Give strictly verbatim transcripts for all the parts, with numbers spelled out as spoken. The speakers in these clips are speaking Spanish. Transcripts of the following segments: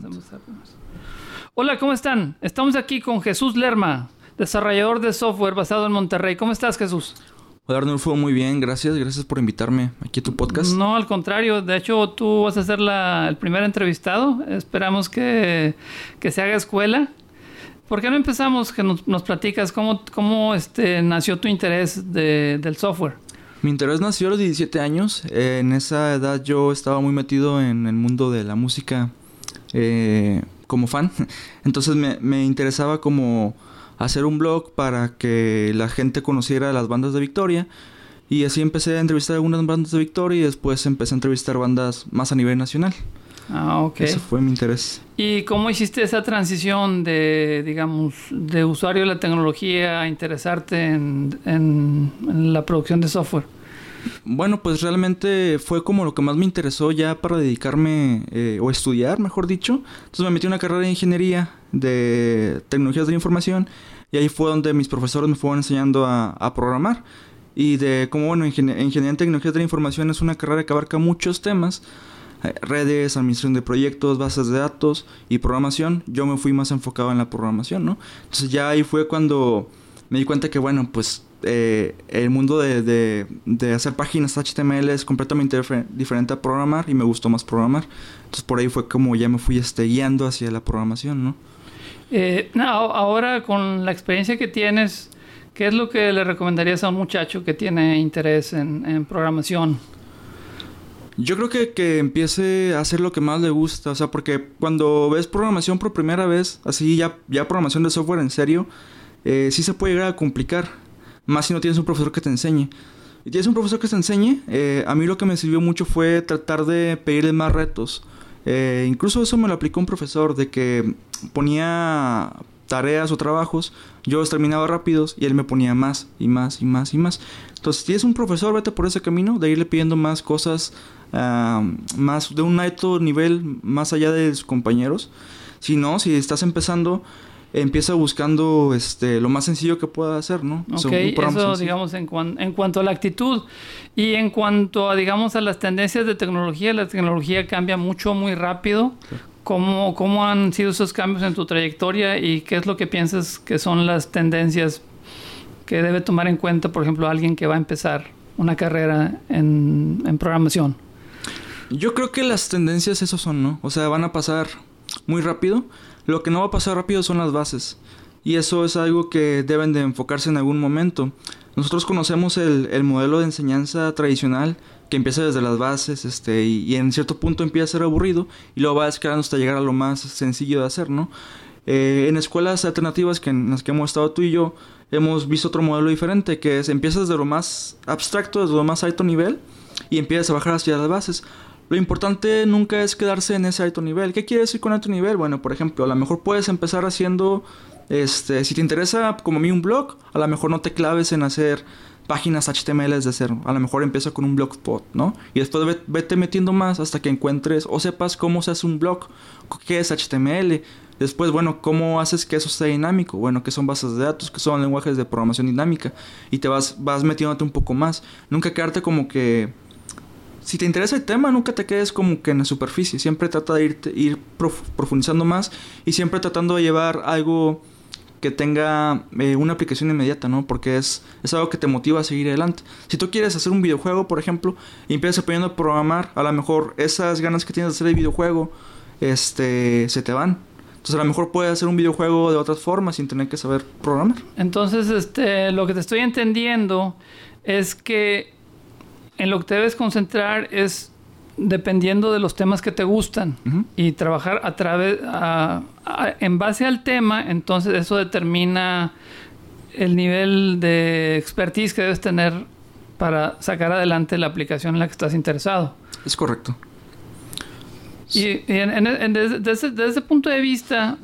empezar. Hola, ¿cómo están? Estamos aquí con Jesús Lerma, desarrollador de software basado en Monterrey. ¿Cómo estás, Jesús? Hola, Arnulfo, muy bien, gracias. Gracias por invitarme aquí a tu podcast. No, al contrario. De hecho, tú vas a ser la, el primer entrevistado. Esperamos que, que se haga escuela. ¿Por qué no empezamos? Que nos, nos platicas cómo, cómo este, nació tu interés de, del software. Mi interés nació a los diecisiete años. Eh, en esa edad yo estaba muy metido en el mundo de la música eh, como fan. Entonces me, me interesaba como hacer un blog para que la gente conociera las bandas de Victoria. Y así empecé a entrevistar algunas bandas de Victoria y después empecé a entrevistar bandas más a nivel nacional. Ah, ok. Ese fue mi interés. ¿Y cómo hiciste esa transición de, digamos, de usuario de la tecnología a interesarte en, en, en la producción de software? Bueno, pues realmente fue como lo que más me interesó ya para dedicarme eh, o estudiar, mejor dicho. Entonces me metí en una carrera de ingeniería de tecnologías de la información y ahí fue donde mis profesores me fueron enseñando a, a programar. Y de como, bueno, ingenier- ingeniería en tecnologías de la información es una carrera que abarca muchos temas. Redes, administración de proyectos, bases de datos y programación. Yo me fui más enfocado en la programación, ¿no? Entonces ya ahí fue cuando me di cuenta que, bueno, pues eh, el mundo de, de, de hacer páginas H T M L es completamente difer- diferente a programar y me gustó más programar. Entonces por ahí fue como ya me fui este, guiando hacia la programación, ¿no? Eh, no, ahora con la experiencia que tienes, ¿qué es lo que le recomendarías a un muchacho que tiene interés en, en programación? Yo creo que, que empiece a hacer lo que más le gusta. O sea, porque cuando ves programación por primera vez, así ya, ya programación de software en serio, eh, sí se puede llegar a complicar. Más si no tienes un profesor que te enseñe. Y tienes un profesor que te enseñe, eh, a mí lo que me sirvió mucho fue tratar de pedirle más retos. Eh, incluso eso me lo aplicó un profesor, de que ponía tareas o trabajos, yo los terminaba rápidos y él me ponía más y más y más y más. Entonces, si es un profesor, vete por ese camino de irle pidiendo más cosas, uh, más de un alto nivel, más allá de sus compañeros. Si no, si estás empezando, empieza buscando este lo más sencillo que pueda hacer, ¿no? Ok, o sea, un programa eso sencillo. digamos en, cuan, en cuanto a la actitud. Y en cuanto a, digamos, a las tendencias de tecnología, la tecnología cambia mucho, muy rápido. Sí. ¿Cómo, ¿Cómo han sido esos cambios en tu trayectoria y qué es lo que piensas que son las tendencias que debe tomar en cuenta, por ejemplo, alguien que va a empezar una carrera en, en programación? Yo creo que las tendencias esos son, ¿no? O sea, van a pasar muy rápido. Lo que no va a pasar rápido son las bases. Y eso es algo que deben de enfocarse en algún momento. Nosotros conocemos el, el modelo de enseñanza tradicional que empieza desde las bases este, y, y en cierto punto empieza a ser aburrido y luego va escalando hasta llegar a lo más sencillo de hacer, ¿no? Eh, en escuelas alternativas que en las que hemos estado tú y yo, hemos visto otro modelo diferente, que es empiezas desde lo más abstracto, desde lo más alto nivel y empiezas a bajar hacia las bases. Lo importante nunca es quedarse en ese alto nivel. ¿Qué quiere decir con alto nivel? Bueno, por ejemplo, a lo mejor puedes empezar haciendo, este, si te interesa como a mí un blog, a lo mejor no te claves en hacer páginas H T M L desde cero. A lo mejor empieza con un blogspot, ¿no? Y después ve, vete metiendo más hasta que encuentres o sepas cómo se hace un blog, qué es H T M L. Después, bueno, ¿cómo haces que eso sea dinámico? Bueno, ¿qué son bases de datos? ¿Qué son lenguajes de programación dinámica? Y te vas, vas metiéndote un poco más. Nunca quedarte como que... Si te interesa el tema, nunca te quedes como que en la superficie. Siempre trata de ir, ir prof, profundizando más y siempre tratando de llevar algo que tenga eh, una aplicación inmediata, ¿no? Porque es, es algo que te motiva a seguir adelante. Si tú quieres hacer un videojuego, por ejemplo, y empiezas aprendiendo a programar, a lo mejor esas ganas que tienes de hacer el videojuego este, se te van. Entonces a lo mejor puedes hacer un videojuego de otras formas sin tener que saber programar. Entonces, este, lo que te estoy entendiendo es que en lo que te debes concentrar es dependiendo de los temas que te gustan uh-huh. y trabajar a través a, a, en base al tema. Entonces eso determina el nivel de expertise que debes tener para sacar adelante la aplicación en la que estás interesado. Es correcto. Y, y en, en, en, desde, desde, desde ese punto de vista,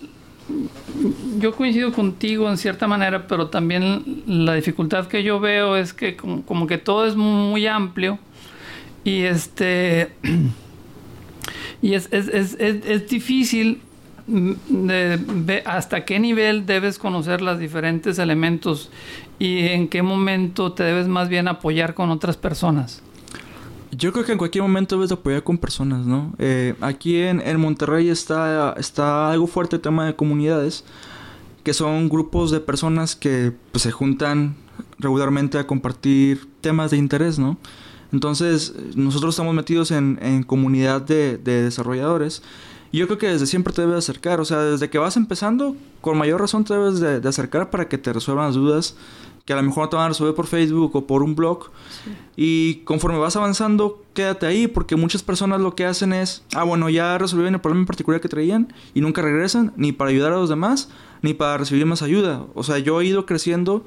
yo coincido contigo en cierta manera, pero también la dificultad que yo veo es que como, como que todo es muy amplio y este y es, es, es, es, es difícil de, de hasta qué nivel debes conocer los diferentes elementos y en qué momento te debes más bien apoyar con otras personas. Yo creo que en cualquier momento debes de apoyar con personas, ¿no? Eh, aquí en, en Monterrey está, está algo fuerte el tema de comunidades, que son grupos de personas que pues, se juntan regularmente a compartir temas de interés, ¿no? Entonces, nosotros estamos metidos en, en comunidad de, de desarrolladores. Y yo creo que desde siempre te debes acercar. O sea, desde que vas empezando, con mayor razón te debes de, de acercar para que te resuelvan las dudas que a lo mejor no te van a resolver por Facebook o por un blog. Sí. Y conforme vas avanzando, quédate ahí, porque muchas personas lo que hacen es, ah, bueno, ya resolvieron el problema en particular que traían y nunca regresan, ni para ayudar a los demás, ni para recibir más ayuda. O sea, yo he ido creciendo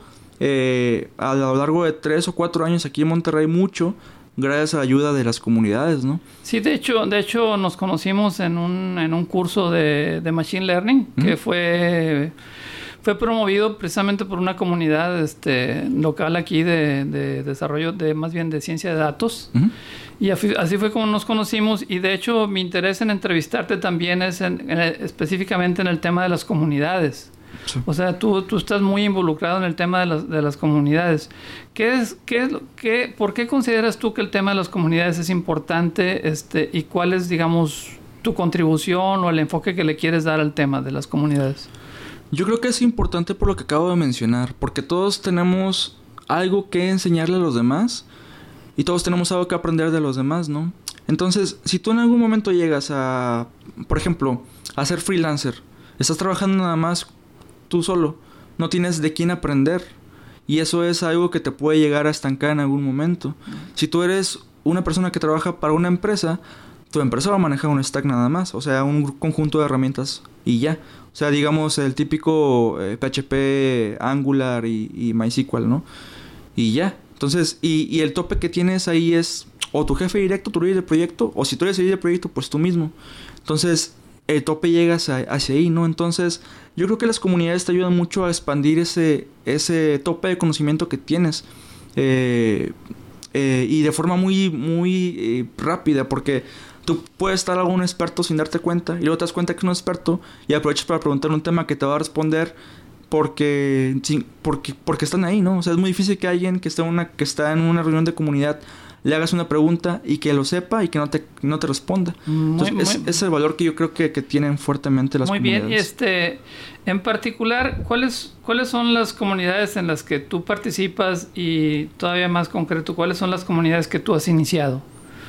eh, a lo largo de tres o cuatro años aquí en Monterrey mucho, gracias a la ayuda de las comunidades, ¿no? Sí, de hecho, de hecho nos conocimos en un, en un curso de, de Machine Learning, uh-huh. que fue... Fue promovido precisamente por una comunidad este, local aquí de, de desarrollo, de más bien de ciencia de datos. Uh-huh. Y así fue como nos conocimos. Y de hecho mi interés en entrevistarte también es en, en, específicamente en el tema de las comunidades. Sí. O sea, tú, tú estás muy involucrado en el tema de las, de las comunidades. ¿Qué es, qué es, qué, ¿Por qué consideras tú que el tema de las comunidades es importante este, y cuál es, digamos, tu contribución o el enfoque que le quieres dar al tema de las comunidades? Yo creo que es importante por lo que acabo de mencionar, porque todos tenemos algo que enseñarle a los demás y todos tenemos algo que aprender de los demás, ¿no? Entonces, si tú en algún momento llegas a, por ejemplo, a ser freelancer, estás trabajando nada más tú solo, no tienes de quién aprender y eso es algo que te puede llegar a estancar en algún momento. Si tú eres una persona que trabaja para una empresa, tu empresa va a manejar un stack nada más, o sea, un conjunto de herramientas y ya. O sea, digamos el típico eh, P H P, Angular y, y MySQL, ¿no? Y ya. Entonces, y, y el tope que tienes ahí es o tu jefe directo, tu líder de proyecto, o si tú eres el líder de proyecto, pues tú mismo. Entonces, el tope llega hacia, hacia ahí, ¿no? Entonces, yo creo que las comunidades te ayudan mucho a expandir ese, ese tope de conocimiento que tienes. Eh, eh, y de forma muy, muy eh, rápida, porque tú puedes estar algún experto sin darte cuenta y luego te das cuenta que es un experto y aprovechas para preguntar un tema que te va a responder porque, sí, porque, porque están ahí, ¿no? O sea, es muy difícil que alguien que está, una, que está en una reunión de comunidad le hagas una pregunta y que lo sepa y que no te, no te responda. Muy, Entonces, muy, es, es el valor que yo creo que, que tienen fuertemente las muy comunidades. Muy bien. Este, en particular, ¿cuáles, ¿cuáles son las comunidades en las que tú participas? Y todavía más concreto, ¿cuáles son las comunidades que tú has iniciado?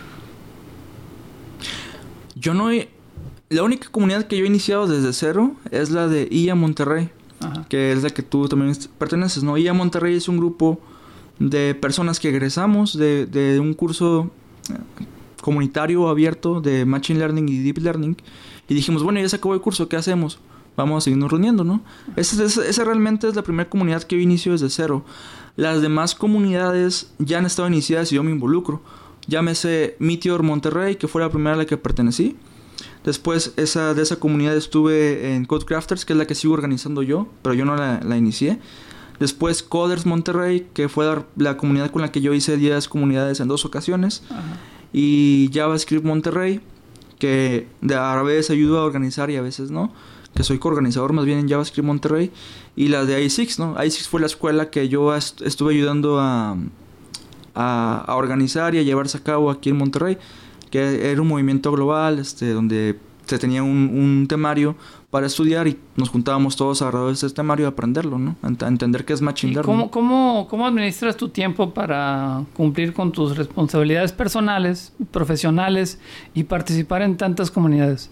Yo no he... La única comunidad que yo he iniciado desde cero es la de I A Monterrey. Ajá. Que es la que tú también perteneces, ¿no? I A Monterrey es un grupo de personas que egresamos de, de un curso comunitario abierto de Machine Learning y Deep Learning. Y dijimos, bueno, ya se acabó el curso, ¿qué hacemos? Vamos a seguirnos reuniendo, ¿no? Esa, esa, esa realmente es la primera comunidad que yo inicio desde cero. Las demás comunidades ya han estado iniciadas y yo me involucro. Llámese Meteor Monterrey, que fue la primera a la que pertenecí. Después esa, de esa comunidad estuve en Codecrafters, que es la que sigo organizando yo, pero yo no la, la inicié. Después Coders Monterrey, que fue la, la comunidad con la que yo hice diez comunidades en dos ocasiones. Ajá. Y JavaScript Monterrey, que de a veces ayudo a organizar y a veces no, que soy coorganizador más bien en JavaScript Monterrey. Y la de I seis, ¿no? I seis fue la escuela que yo est- estuve ayudando a... A, a organizar y a llevarse a cabo aquí en Monterrey, que era un movimiento global este, donde se tenía un, un temario para estudiar y nos juntábamos todos alrededor de ese temario a aprenderlo, ¿no? A, a entender qué es Machine Learning. ¿Cómo, cómo, ¿Cómo administras tu tiempo para cumplir con tus responsabilidades personales, profesionales y participar en tantas comunidades?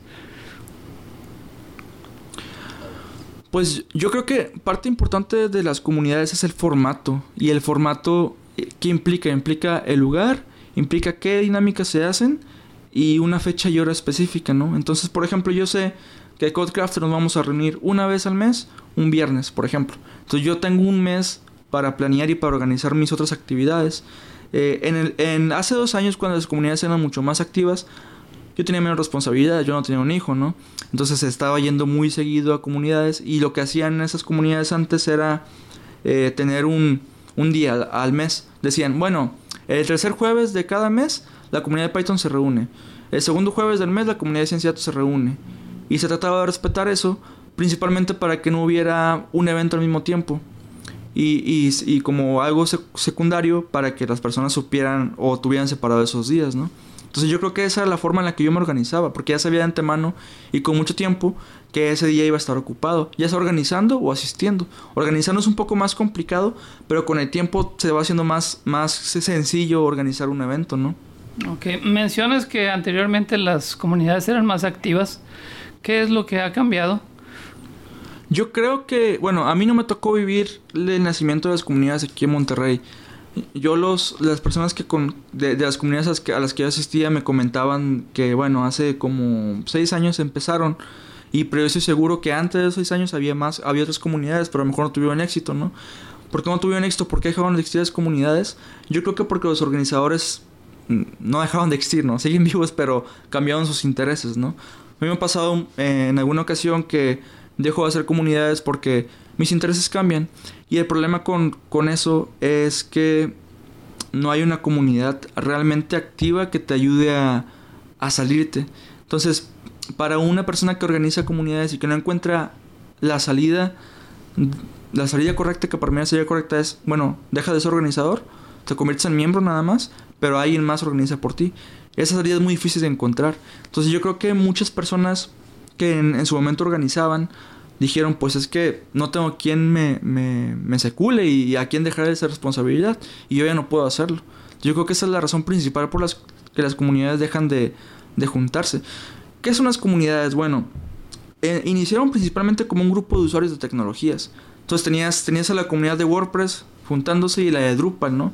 Pues yo creo que parte importante de las comunidades es el formato. Y el formato, ¿qué implica? Implica el lugar, implica qué dinámicas se hacen y una fecha y hora específica, ¿no? Entonces, por ejemplo, yo sé que en Codecrafters nos vamos a reunir una vez al mes, un viernes, por ejemplo. Entonces yo tengo un mes para planear y para organizar mis otras actividades. Eh, en, el, en hace dos años, cuando las comunidades eran mucho más activas, yo tenía menos responsabilidad, yo no tenía un hijo, ¿no? Entonces estaba yendo muy seguido a comunidades y lo que hacían esas comunidades antes era eh, tener un, un día al, al mes. Decían, bueno, el tercer jueves de cada mes la comunidad de Python se reúne. El segundo jueves del mes la comunidad de ciencia de datos se reúne. Y se trataba de respetar eso, principalmente para que no hubiera un evento al mismo tiempo. y, y, y como algo sec- secundario para que las personas supieran o tuvieran separado esos días, ¿no? Entonces yo creo que esa era la forma en la que yo me organizaba, porque ya sabía de antemano y con mucho tiempo que ese día iba a estar ocupado, ya sea organizando o asistiendo. Organizando es un poco más complicado, pero con el tiempo se va haciendo más, más sencillo organizar un evento, ¿no? Ok, mencionas que anteriormente las comunidades eran más activas. ¿Qué es lo que ha cambiado? Yo creo que, bueno, a mí no me tocó vivir el nacimiento de las comunidades aquí en Monterrey. Yo los, las personas que con, de, de las comunidades a las, que, a las que yo asistía me comentaban que, bueno, hace como seis años empezaron. Y pero yo estoy seguro que antes de esos seis años había más, había otras comunidades, pero a lo mejor no tuvieron éxito, ¿no? ¿Por qué no tuvieron éxito? ¿Por qué dejaron de existir las comunidades? Yo creo que porque los organizadores no dejaron de existir, ¿no? Siguen vivos, pero cambiaron sus intereses, ¿no? A mí me ha pasado eh, en alguna ocasión que dejo de hacer comunidades porque mis intereses cambian. Y el problema con, con eso es que no hay una comunidad realmente activa que te ayude a, a salirte. Entonces, para una persona que organiza comunidades y que no encuentra la salida, la salida correcta, que para mí la salida correcta es, bueno, deja de ser organizador, te conviertes en miembro nada más, pero alguien más organiza por ti. Esa salida es muy difícil de encontrar. Entonces yo creo que muchas personas que en, en su momento organizaban dijeron, pues es que no tengo quien me, me, me secule y, y a quien dejar de esa responsabilidad, y yo ya no puedo hacerlo. Yo creo que esa es la razón principal por la que las comunidades dejan de, de juntarse. ¿Qué son las comunidades? Bueno, eh, iniciaron principalmente como un grupo de usuarios de tecnologías. Entonces tenías, tenías a la comunidad de WordPress juntándose y la de Drupal, ¿no?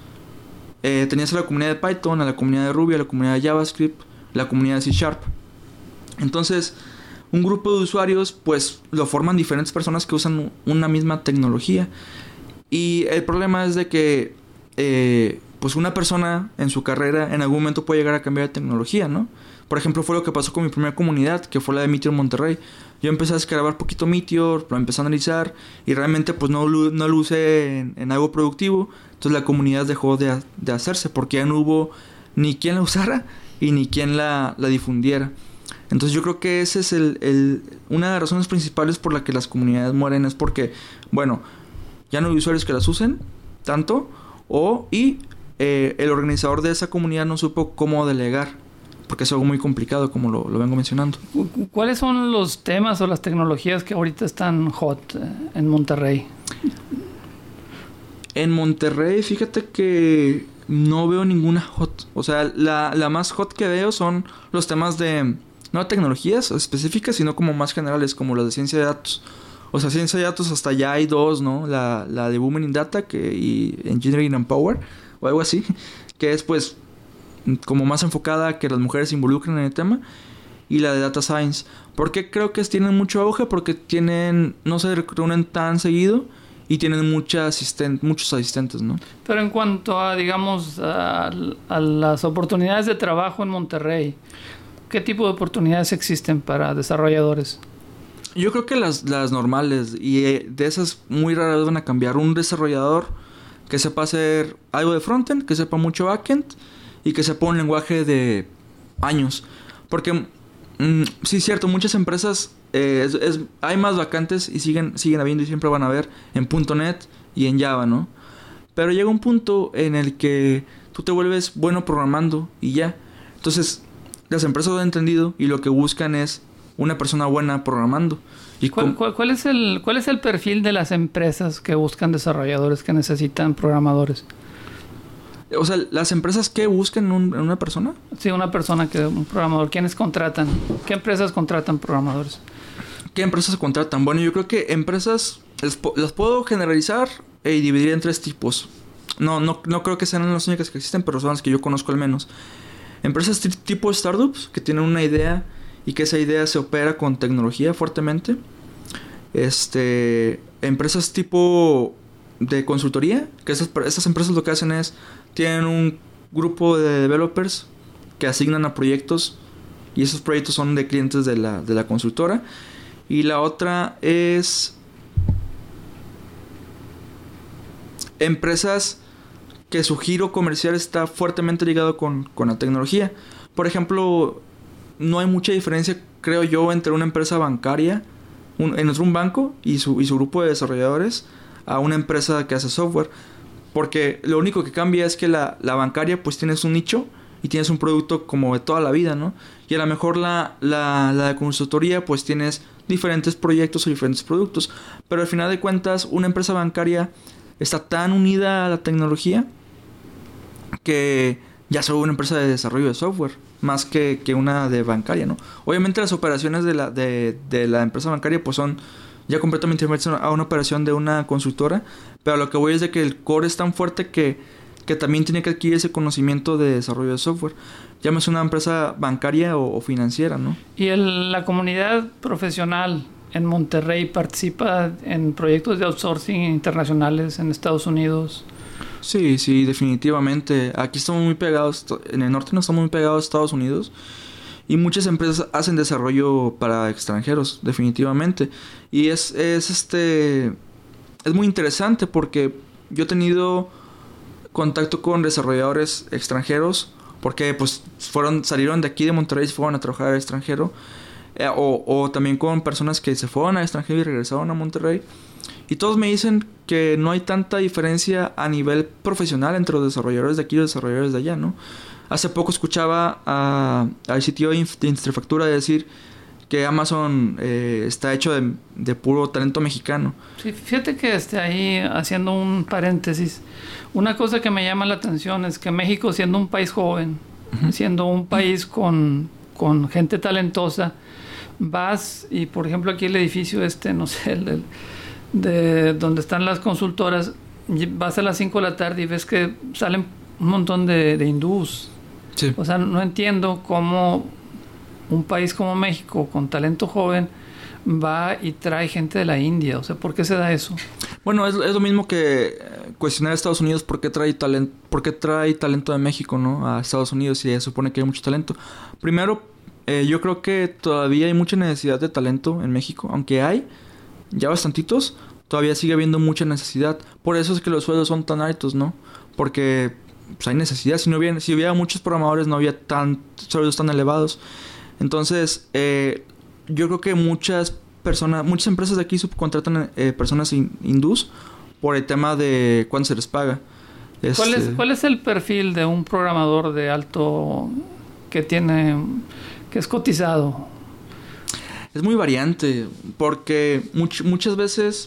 Eh, tenías a la comunidad de Python, a la comunidad de Ruby, a la comunidad de JavaScript, la comunidad de C Sharp. Entonces, un grupo de usuarios, pues, lo forman diferentes personas que usan una misma tecnología. Y el problema es de que, eh, pues, una persona en su carrera en algún momento puede llegar a cambiar de tecnología, ¿no? Por ejemplo, fue lo que pasó con mi primera comunidad, que fue la de Meteor Monterrey. Yo empecé a descargar poquito Meteor, lo empecé a analizar y realmente pues no, no lo usé en, en algo productivo. Entonces la comunidad dejó de, de hacerse porque ya no hubo ni quien la usara y ni quien la, la difundiera. Entonces yo creo que ese es el, el, una de las razones principales por la que las comunidades mueren, es porque, bueno, ya no hay usuarios que las usen tanto, o y eh, el organizador de esa comunidad no supo cómo delegar, porque es algo muy complicado, como lo, lo vengo mencionando. ¿Cuáles son los temas o las tecnologías que ahorita están hot en Monterrey? En Monterrey, fíjate que no veo ninguna hot. O sea, la, la más hot que veo son los temas de, no tecnologías específicas, sino como más generales, como las de ciencia de datos. O sea, ciencia de datos hasta ya hay dos, ¿no? La, la de Women in Data que, y Engineering and Power, o algo así, que es pues como más enfocada a que las mujeres se involucren en el tema, y la de Data Science. ¿Por qué creo que tienen mucho auge? Porque tienen, no se reúnen tan seguido y tienen mucha asisten- muchos asistentes, ¿no? Pero en cuanto a, digamos, a, a las oportunidades de trabajo en Monterrey, ¿qué tipo de oportunidades existen para desarrolladores? Yo creo que las, las normales, y de esas muy raras van a cambiar. Un desarrollador que sepa hacer algo de frontend, que sepa mucho backend, y que sepa un lenguaje de años. Porque, mm, sí es cierto, muchas empresas, eh, es, es, hay más vacantes y siguen, siguen habiendo y siempre van a haber en punto net y en Java, ¿no? Pero llega un punto en el que tú te vuelves bueno programando y ya. Entonces, las empresas lo han entendido y lo que buscan es una persona buena programando. ¿Y ¿Cuál, cuál, cuál, es el, ¿Cuál es el perfil de las empresas que buscan desarrolladores, que necesitan programadores? O sea, las empresas que buscan un, una persona. Sí, una persona que un programador. ¿Quiénes contratan? ¿Qué empresas contratan programadores? ¿Qué empresas contratan? Bueno, yo creo que empresas las, las puedo generalizar y dividir en tres tipos. No, no, no creo que sean las únicas que existen, pero son las que yo conozco al menos. Empresas t- tipo startups que tienen una idea y que esa idea se opera con tecnología fuertemente. Este, empresas tipo de consultoría, que esas, esas empresas lo que hacen es tienen un grupo de developers que asignan a proyectos y esos proyectos son de clientes de la, de la consultora. Y la otra es empresas que su giro comercial está fuertemente ligado con, con la tecnología. Por ejemplo, no hay mucha diferencia, creo yo, entre una empresa bancaria un, en un banco y su, y su grupo de desarrolladores a una empresa que hace software. Porque lo único que cambia es que la, la bancaria pues tienes un nicho y tienes un producto como de toda la vida, ¿no? Y a lo mejor la, la, la de consultoría pues tienes diferentes proyectos o diferentes productos. Pero al final de cuentas una empresa bancaria está tan unida a la tecnología que ya se vuelve una empresa de desarrollo de software más que, que una de bancaria, ¿no? Obviamente las operaciones de la, de, de la empresa bancaria pues son ya completamente diferentes a una operación de una consultora, pero lo que voy es de que el core es tan fuerte que, que también tiene que adquirir ese conocimiento de desarrollo de software. Llámese una empresa bancaria o, o financiera, ¿no? ¿Y el, la comunidad profesional en Monterrey participa en proyectos de outsourcing internacionales en Estados Unidos? Sí, sí, definitivamente. Aquí estamos muy pegados, en el norte no estamos muy pegados a Estados Unidos. Y muchas empresas hacen desarrollo para extranjeros, definitivamente. Y es, es este es muy interesante porque yo he tenido contacto con desarrolladores extranjeros porque pues fueron salieron de aquí de Monterrey y se fueron a trabajar al extranjero. Eh, o, o también con personas que se fueron al extranjero y regresaron a Monterrey. Y todos me dicen que no hay tanta diferencia a nivel profesional entre los desarrolladores de aquí y los desarrolladores de allá, ¿no? Hace poco escuchaba a, al C T O de Interfactura decir que Amazon eh, está hecho de, de puro talento mexicano. Sí, fíjate que este, ahí haciendo un paréntesis, una cosa que me llama la atención es que México, siendo un país joven, uh-huh. siendo un país con, con gente talentosa, vas y por ejemplo aquí el edificio este, no sé, el, el, de donde están las consultoras, vas a las cinco de la tarde y ves que salen un montón de, de hindús. Sí. O sea, no entiendo cómo un país como México con talento joven va y trae gente de la India. O sea, ¿por qué se da eso? Bueno, es, es lo mismo que cuestionar a Estados Unidos por qué trae talento, por qué trae talento de México, ¿no? A Estados Unidos, si se supone que hay mucho talento. Primero, eh, yo creo que todavía hay mucha necesidad de talento en México, aunque hay ya bastantitos, todavía sigue habiendo mucha necesidad. Por eso es que los sueldos son tan altos, ¿no? Porque pues, hay necesidad. Si no hubiera, si hubiera muchos programadores, no había tan sueldos tan elevados. Entonces, eh, yo creo que muchas personas, muchas empresas de aquí subcontratan eh, personas in, hindús por el tema de cuánto se les paga. Es, ¿Cuál es, ¿Cuál es el perfil de un programador de alto que tiene, que es cotizado? Es muy variante, porque much, muchas veces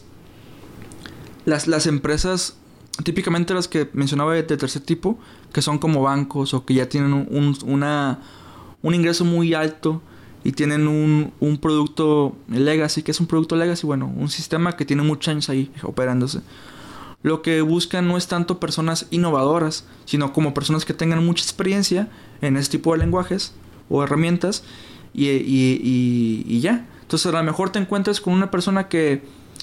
las, las empresas, típicamente las que mencionaba de, de tercer tipo, que son como bancos o que ya tienen un, un, una, un ingreso muy alto y tienen un, un producto legacy, que es un producto legacy, bueno, un sistema que tiene muchos años ahí operándose. Lo que buscan no es tanto personas innovadoras, sino como personas que tengan mucha experiencia en este tipo de lenguajes o herramientas y, y, y, y ya. Entonces a lo mejor te encuentras con una persona que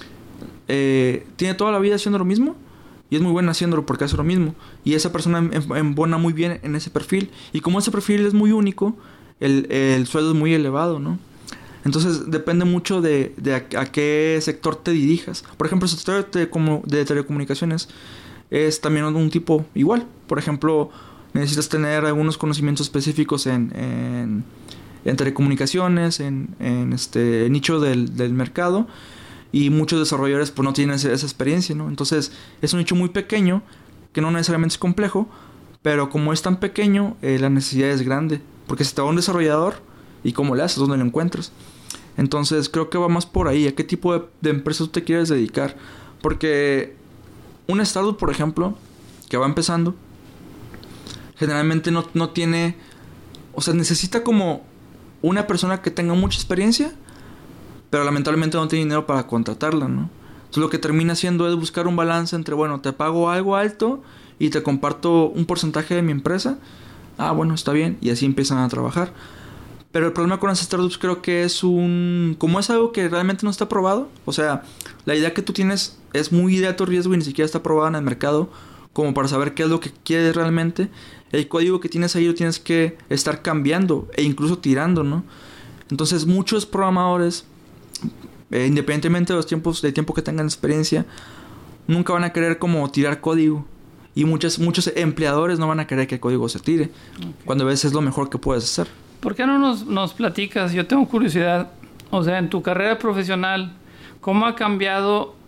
eh, tiene toda la vida haciendo lo mismo y es muy buena haciéndolo porque hace lo mismo. Y esa persona embona muy bien en ese perfil. Y como ese perfil es muy único, el, el sueldo es muy elevado, ¿no? Entonces depende mucho de, de a, a qué sector te dirijas. Por ejemplo, el sector de, de telecomunicaciones es también un tipo igual. Por ejemplo, necesitas tener algunos conocimientos específicos en, en, en telecomunicaciones, en, en este nicho del, del mercado. Y muchos desarrolladores pues no tienen esa, esa experiencia, ¿no? Entonces es un nicho muy pequeño, que no necesariamente es complejo, pero como es tan pequeño, eh, la necesidad es grande. Porque si te va un desarrollador, ¿y cómo le haces? ¿Dónde lo encuentras? Entonces creo que va más por ahí. ¿A qué tipo de, de empresa tú te quieres dedicar? Porque una startup, por ejemplo, que va empezando, generalmente no, no tiene... O sea, necesita como una persona que tenga mucha experiencia, pero lamentablemente no tiene dinero para contratarla, ¿no? Entonces lo que termina haciendo es buscar un balance entre, bueno, te pago algo alto y te comparto un porcentaje de mi empresa. Ah, bueno, está bien. Y así empiezan a trabajar. Pero el problema con las startups creo que es un... Como es algo que realmente no está probado. O sea, la idea que tú tienes es muy de alto riesgo y ni siquiera está probada en el mercado. Como para saber qué es lo que quieres realmente. El código que tienes ahí lo tienes que estar cambiando e incluso tirando, ¿no? Entonces muchos programadores, eh, independientemente de los tiempos de tiempo que tengan experiencia, nunca van a querer como tirar código. Y muchos, muchos empleadores no van a querer que el código se tire. Okay. Cuando a veces es lo mejor que puedes hacer. ¿Por qué no nos, nos platicas? Yo tengo curiosidad. O sea, en tu carrera profesional, ¿cómo ha cambiado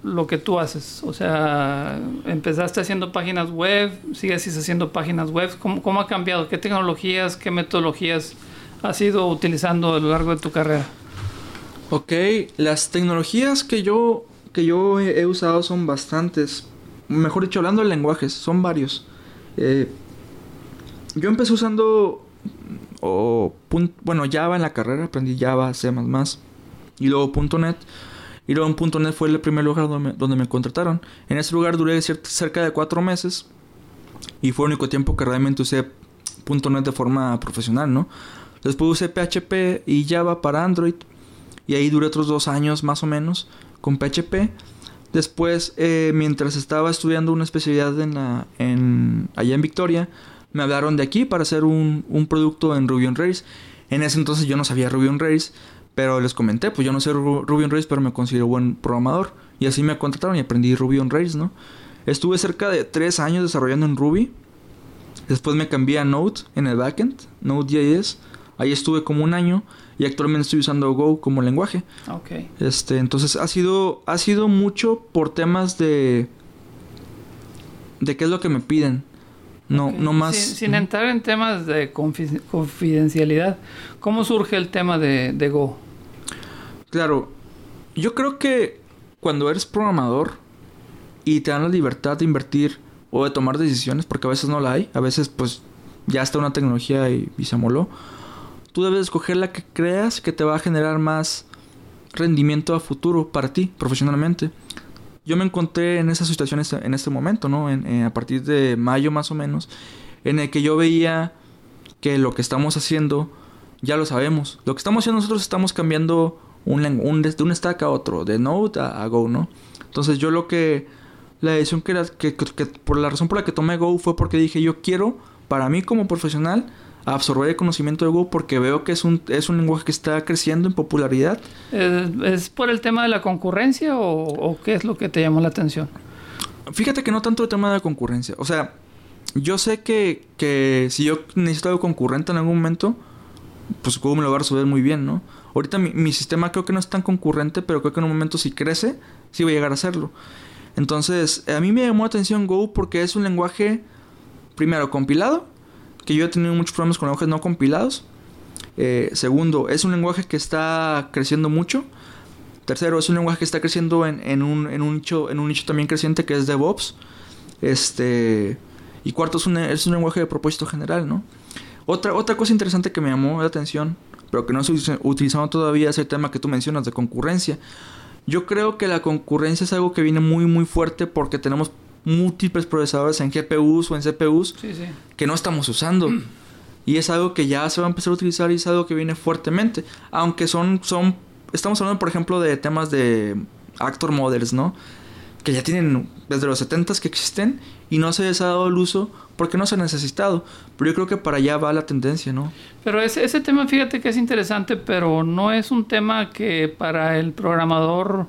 lo que tú haces? O sea, empezaste haciendo páginas web, sigues haciendo páginas web. ¿Cómo, cómo ha cambiado? ¿Qué tecnologías, qué metodologías has ido utilizando a lo largo de tu carrera? Ok, las tecnologías que yo, que yo he, he usado son bastantes. Mejor dicho, hablando de lenguajes, son varios. Eh, yo empecé usando... O, punt, bueno, Java en la carrera, aprendí Java, C más más, y luego .NET. Y luego en .NET fue el primer lugar donde me, donde me contrataron. En ese lugar duré cerca de cuatro meses. Y fue el único tiempo que realmente usé .NET de forma profesional, ¿no? Después usé P H P y Java para Android. Y ahí duré otros dos años más o menos con P H P. Después, eh, mientras estaba estudiando una especialidad en la, en, allá en Victoria, me hablaron de aquí para hacer un, un producto en Ruby on Rails. En ese entonces yo no sabía Ruby on Rails, pero les comenté, pues yo no sé Ruby on Rails, pero me considero buen programador. Y así me contrataron y aprendí Ruby on Rails, ¿no? Estuve cerca de tres años desarrollando en Ruby. Después me cambié a Node en el backend, Node.js. Ahí estuve como un año y actualmente estoy usando Go como lenguaje. Okay. Este, entonces ha sido, ha sido mucho por temas de... de qué es lo que me piden. No, okay. no más... Sin, sin entrar en temas de confi- confidencialidad, ¿cómo surge el tema de, de Go? Claro, yo creo que cuando eres programador y te dan la libertad de invertir o de tomar decisiones, porque a veces no la hay, a veces pues ya está una tecnología y, y se amoló, tú debes escoger la que creas que te va a generar más rendimiento a futuro para ti, profesionalmente. Yo me encontré en esa situación en este momento, ¿no? En, en, a partir de mayo más o menos, en el que yo veía que lo que estamos haciendo ya lo sabemos. Lo que estamos haciendo nosotros estamos cambiando un, un, de un stack a otro, de Node a, a Go, ¿no? Entonces yo lo que... La decisión que, era, que, que, que por la razón por la que tomé Go fue porque dije yo quiero, para mí como profesional, absorber el conocimiento de Go porque veo que es un, es un lenguaje que está creciendo en popularidad. ¿Es, es por el tema de la concurrencia o, o qué es lo que te llamó la atención? Fíjate que no tanto el tema de la concurrencia. O sea, yo sé que, que si yo necesito algo concurrente en algún momento, pues Go me lo va a resolver muy bien, ¿no? Ahorita mi, mi sistema creo que no es tan concurrente, pero creo que en un momento si crece, sí va a llegar a serlo. Entonces, a mí me llamó la atención Go porque es un lenguaje, primero, compilado, que yo he tenido muchos problemas con lenguajes no compilados. Eh, segundo, es un lenguaje que está creciendo mucho. Tercero, es un lenguaje que está creciendo en, en, un, en, un, nicho, en un nicho también creciente que es DevOps. Este, y cuarto, es un, es un lenguaje de propósito general, ¿no? Otra, otra cosa interesante que me llamó la atención, pero que no estoy utilizando todavía, es el tema que tú mencionas de concurrencia. Yo creo que la concurrencia es algo que viene muy muy fuerte porque tenemos múltiples procesadores en G P Us o en C P Us sí, sí. que no estamos usando. Y es algo que ya se va a empezar a utilizar y es algo que viene fuertemente. Aunque son... son estamos hablando, por ejemplo, de temas de actor models, ¿no? Que ya tienen desde los setentas que existen y no se les ha dado el uso porque no se ha necesitado. Pero yo creo que para allá va la tendencia, ¿no? Pero ese, ese tema, fíjate que es interesante, pero no es un tema que para el programador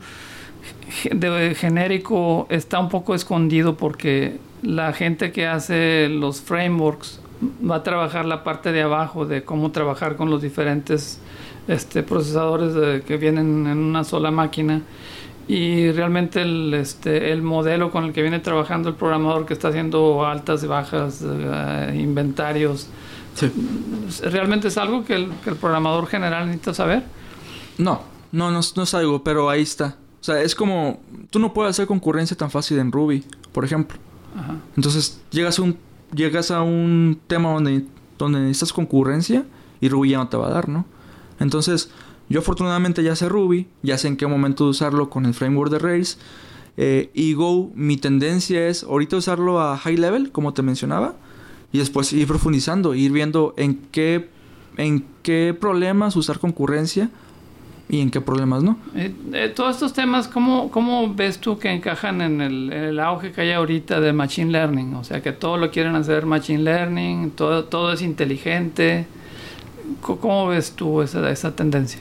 de genérico está un poco escondido porque la gente que hace los frameworks va a trabajar la parte de abajo de cómo trabajar con los diferentes este, procesadores de, que vienen en una sola máquina. Y realmente el, este, el modelo con el que viene trabajando el programador que está haciendo altas y bajas, uh, inventarios, sí. ¿Realmente es algo que el, que el programador general necesita saber? No, no, no, no es algo, pero ahí está. O sea, es como... Tú no puedes hacer concurrencia tan fácil en Ruby, por ejemplo. Ajá. Entonces, llegas a un, llegas a un tema donde, donde necesitas concurrencia y Ruby ya no te va a dar, ¿no? Entonces... Yo afortunadamente ya sé Ruby, ya sé en qué momento usarlo con el framework de Rails. Eh, y Go, mi tendencia es ahorita usarlo a high level, como te mencionaba. Y después ir profundizando, ir viendo en qué, en qué problemas usar concurrencia y en qué problemas no. Eh, eh, todos estos temas, ¿cómo, ¿cómo ves tú que encajan en el, en el auge que hay ahorita de Machine Learning? O sea, que todo lo quieren hacer Machine Learning, todo, todo es inteligente. ¿Cómo ves tú esa, esa tendencia?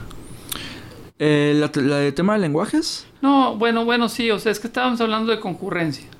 Eh, ¿la, ¿La de tema de lenguajes? No, bueno, bueno, sí, o sea, es que estábamos hablando de concurrencia.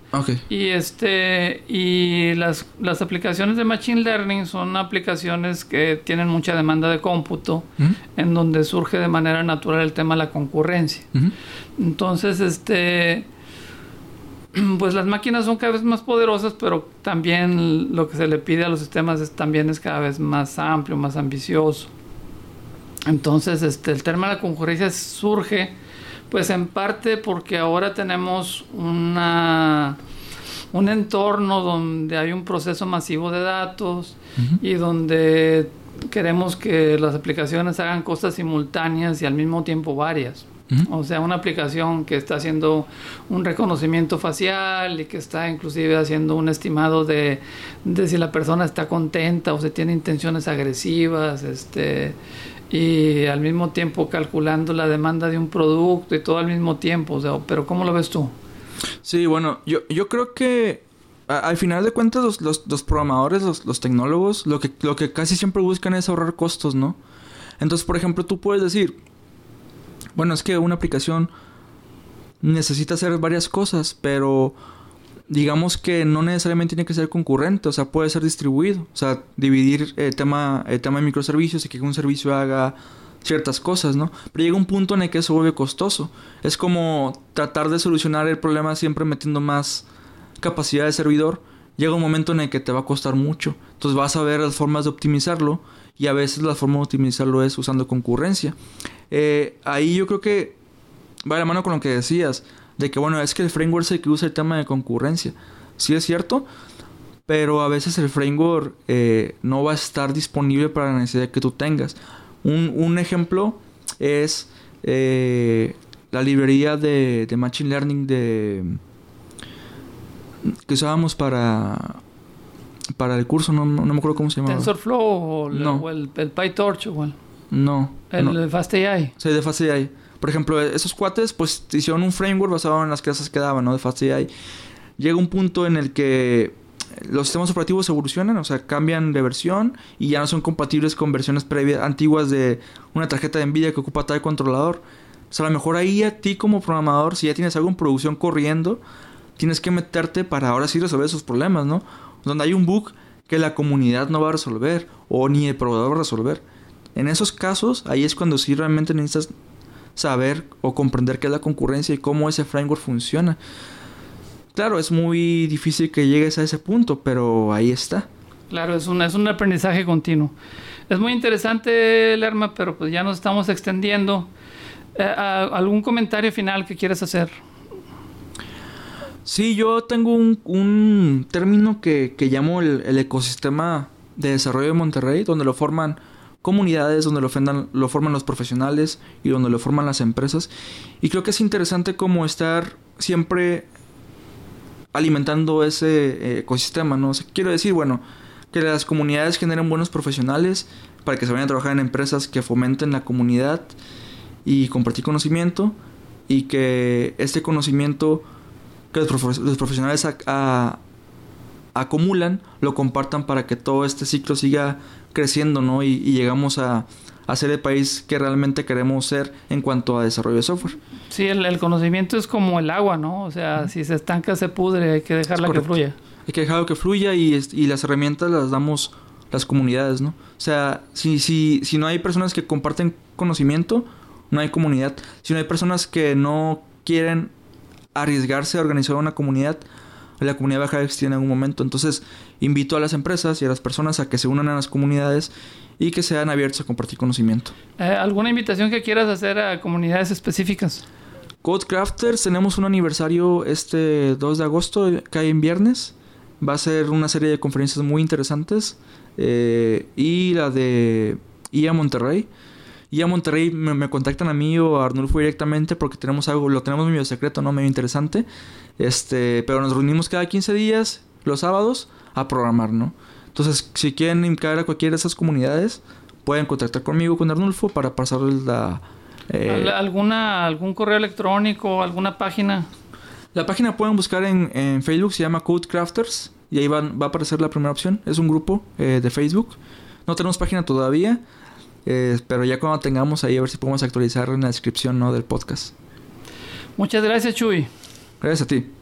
Okay. Y este y las, las aplicaciones de Machine Learning son aplicaciones que tienen mucha demanda de cómputo, uh-huh. en donde surge de manera natural el tema de la concurrencia. Uh-huh. Entonces, este pues las máquinas son cada vez más poderosas, pero también lo que se le pide a los sistemas es, también es cada vez más amplio, más ambicioso. Entonces, este el tema de la concurrencia surge pues en parte porque ahora tenemos una, un entorno donde hay un proceso masivo de datos, uh-huh. y donde queremos que las aplicaciones hagan cosas simultáneas y al mismo tiempo varias. Uh-huh. O sea, una aplicación que está haciendo un reconocimiento facial y que está inclusive haciendo un estimado de, de si la persona está contenta o si tiene intenciones agresivas, este... y al mismo tiempo calculando la demanda de un producto y todo al mismo tiempo. O sea, pero ¿cómo lo ves tú? Sí, bueno, yo, yo creo que a, al final de cuentas los, los, los programadores, los, los tecnólogos, lo que, lo que casi siempre buscan es ahorrar costos, ¿no? Entonces, por ejemplo, tú puedes decir, bueno, es que una aplicación necesita hacer varias cosas, pero digamos que no necesariamente tiene que ser concurrente, o sea, puede ser distribuido, o sea, dividir el tema, el tema de microservicios y que un servicio haga ciertas cosas, ¿no? Pero llega un punto en el que eso vuelve costoso. Es como tratar de solucionar el problema siempre metiendo más capacidad de servidor. Llega un momento en el que te va a costar mucho. Entonces vas a ver las formas de optimizarlo, y a veces la forma de optimizarlo es usando concurrencia. Eh, ahí yo creo que va de la mano con lo que decías, de que bueno, es que el framework es el que usa el tema de concurrencia. Sí es cierto, pero a veces el framework eh, no va a estar disponible para la necesidad que tú tengas. Un, un ejemplo es eh, la librería de, de Machine Learning de que usábamos para para el curso, no, no, no me acuerdo cómo se llamaba. TensorFlow o, no. o el, el PyTorch o el, no, el no. FastAI. Sí, de FastAI. Por ejemplo, esos cuates pues hicieron un framework basado en las clases que daban, ¿no? De FastAI. Llega un punto en el que los sistemas operativos evolucionan, o sea, cambian de versión y ya no son compatibles con versiones previas, antiguas de una tarjeta de Nvidia que ocupa tal controlador. O sea, a lo mejor ahí a ti como programador, si ya tienes algo en producción corriendo, tienes que meterte para ahora sí resolver esos problemas, ¿no? Donde hay un bug que la comunidad no va a resolver o ni el proveedor va a resolver. En esos casos, ahí es cuando sí realmente necesitas saber o comprender qué es la concurrencia y cómo ese framework funciona. Claro, es muy difícil que llegues a ese punto, pero ahí está. Claro, es un, es un aprendizaje continuo. Es muy interesante, Lerma, pero pues ya nos estamos extendiendo. Eh, ¿Algún comentario final que quieras hacer? Sí, yo tengo un, un término que, que llamo el, el ecosistema de desarrollo de Monterrey, donde lo forman comunidades, donde lo, fendan, lo forman los profesionales y donde lo forman las empresas. Y creo que es interesante como estar siempre alimentando ese ecosistema, ¿no? O sea, quiero decir, bueno, que las comunidades generen buenos profesionales para que se vayan a trabajar en empresas que fomenten la comunidad y compartir conocimiento, y que este conocimiento que los, profe- los profesionales a, a, acumulan, lo compartan para que todo este ciclo siga creciendo, ¿no? Y, y llegamos a, a ser el país que realmente queremos ser en cuanto a desarrollo de software. Sí, el, el conocimiento es como el agua, ¿no? O sea, uh-huh. si se estanca se pudre, hay que dejarla que fluya. Hay que dejarlo que fluya y, y las herramientas las damos las comunidades, ¿no? O sea, si, si, si no hay personas que comparten conocimiento, no hay comunidad. Si no hay personas que no quieren arriesgarse a organizar una comunidad, la comunidad va a dejar de existir en algún momento. Entonces, invito a las empresas y a las personas a que se unan a las comunidades y que sean abiertos a compartir conocimiento. Eh, ¿Alguna invitación que quieras hacer a comunidades específicas? Codecrafters, tenemos un aniversario este dos de agosto, cae en viernes. Va a ser una serie de conferencias muy interesantes. Eh, y la de I A Monterrey. I A Monterrey me, me contactan a mí o a Arnulfo directamente porque tenemos algo, lo tenemos medio secreto, no medio interesante. Este, pero nos reunimos cada quince días, los sábados, a programar, ¿no? Entonces, si quieren caer a cualquiera de esas comunidades, pueden contactar conmigo, con Arnulfo, para pasarles la... Eh, ¿Alguna, ¿Algún correo electrónico, alguna página? La página pueden buscar en, en Facebook, se llama Codecrafters, y ahí van, va a aparecer la primera opción. Es un grupo eh, de Facebook. No tenemos página todavía, eh, pero ya cuando tengamos ahí, a ver si podemos actualizar en la descripción, ¿no?, del podcast. Muchas gracias, Chuy. Gracias a ti.